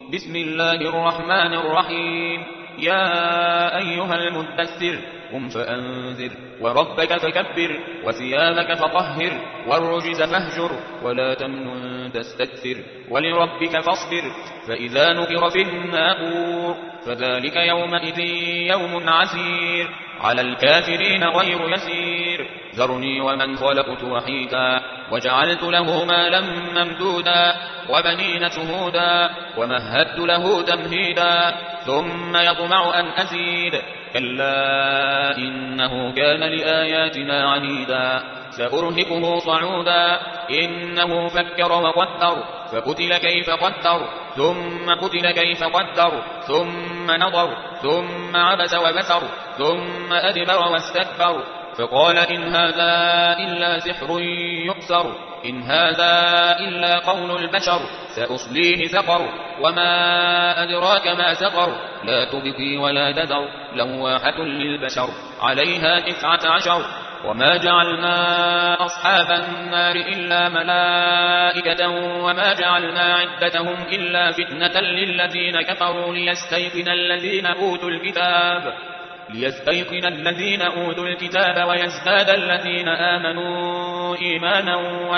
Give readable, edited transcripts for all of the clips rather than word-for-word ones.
بسم الله الرحمن الرحيم. يا أيها المدثر قم فأنذر وربك فكبر وثيابك فطهر والرجز فاهجر ولا تمنن تستكثر ولربك فاصبر فإذا نقر في الناقور فذلك يومئذ يوم عسير على الكافرين غير يسير. ذرني ومن خلقت وحيدا وجعلت له مالا ممدودا وبنين شهودا ومهدت له تمهيدا ثم يطمع أن أزيد كلا إنه كان لآياتنا عنيدا سأرهقه صعودا إنه فكر وقدر فقتل كيف قدر ثم قتل كيف قدر ثم نظر ثم عبس وبسر ثم أدبر واستكبر فقال إن هذا إلا سحر يؤثر إن هذا إلا قول البشر سأصليه سقر وما أدراك ما سقر لا تبقي ولا تذر لواحة للبشر عليها 19. وما جعلنا أصحاب النار إلا ملائكة وما جعلنا عدتهم إلا فتنة للذين كفروا ليستيقن الذين أوتوا الكتاب ويزداد الذين آمنوا إيمانا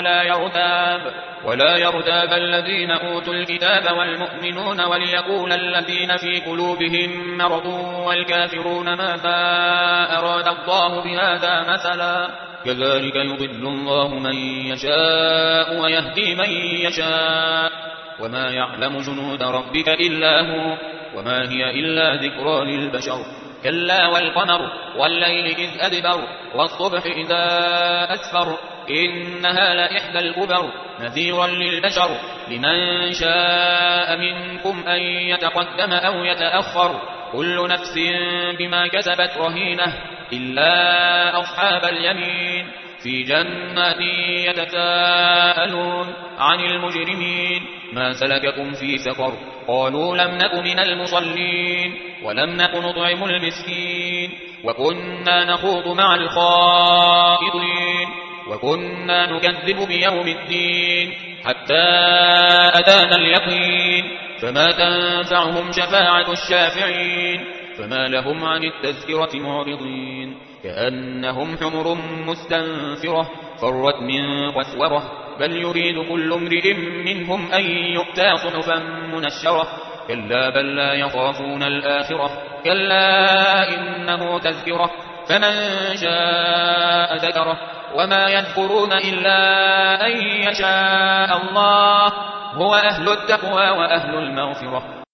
ولا يرتاب الذين أوتوا الكتاب والمؤمنون وليقول الذين في قلوبهم مرض والكافرون ماذا أراد الله بهذا مثلا كذلك يضل الله من يشاء ويهدي من يشاء وما يعلم جنود ربك إلا هو وما هي إلا ذكرى للبشر كلا والقمر والليل إذ أدبر والصبح إذا أسفر إنها لإحدى الكبر نذيرا للبشر لمن شاء منكم أن يتقدم أو يتأخر كل نفس بما كسبت رهينة إلا أصحاب اليمين في جنات يتساءلون عن المجرمين ما سلككم في سقر قالوا لم نك من المصلين ولم نك نطعم المسكين وكنا نخوض مع الخائضين وكنا نكذب بيوم الدين حتى أتانا اليقين فما تنفعهم شفاعة الشافعين فما لهم عن التذكرة معرضين كأنهم حمر مستنفرة فرت من قسورة بل يريد كل امرئ منهم أن يؤتى صحفا منشرة كلا بل لا يخافون الآخرة كلا إنه تذكرة فمن شاء ذكره وما يذكرون إلا أن يشاء الله هو أهل التقوى وأهل المغفرة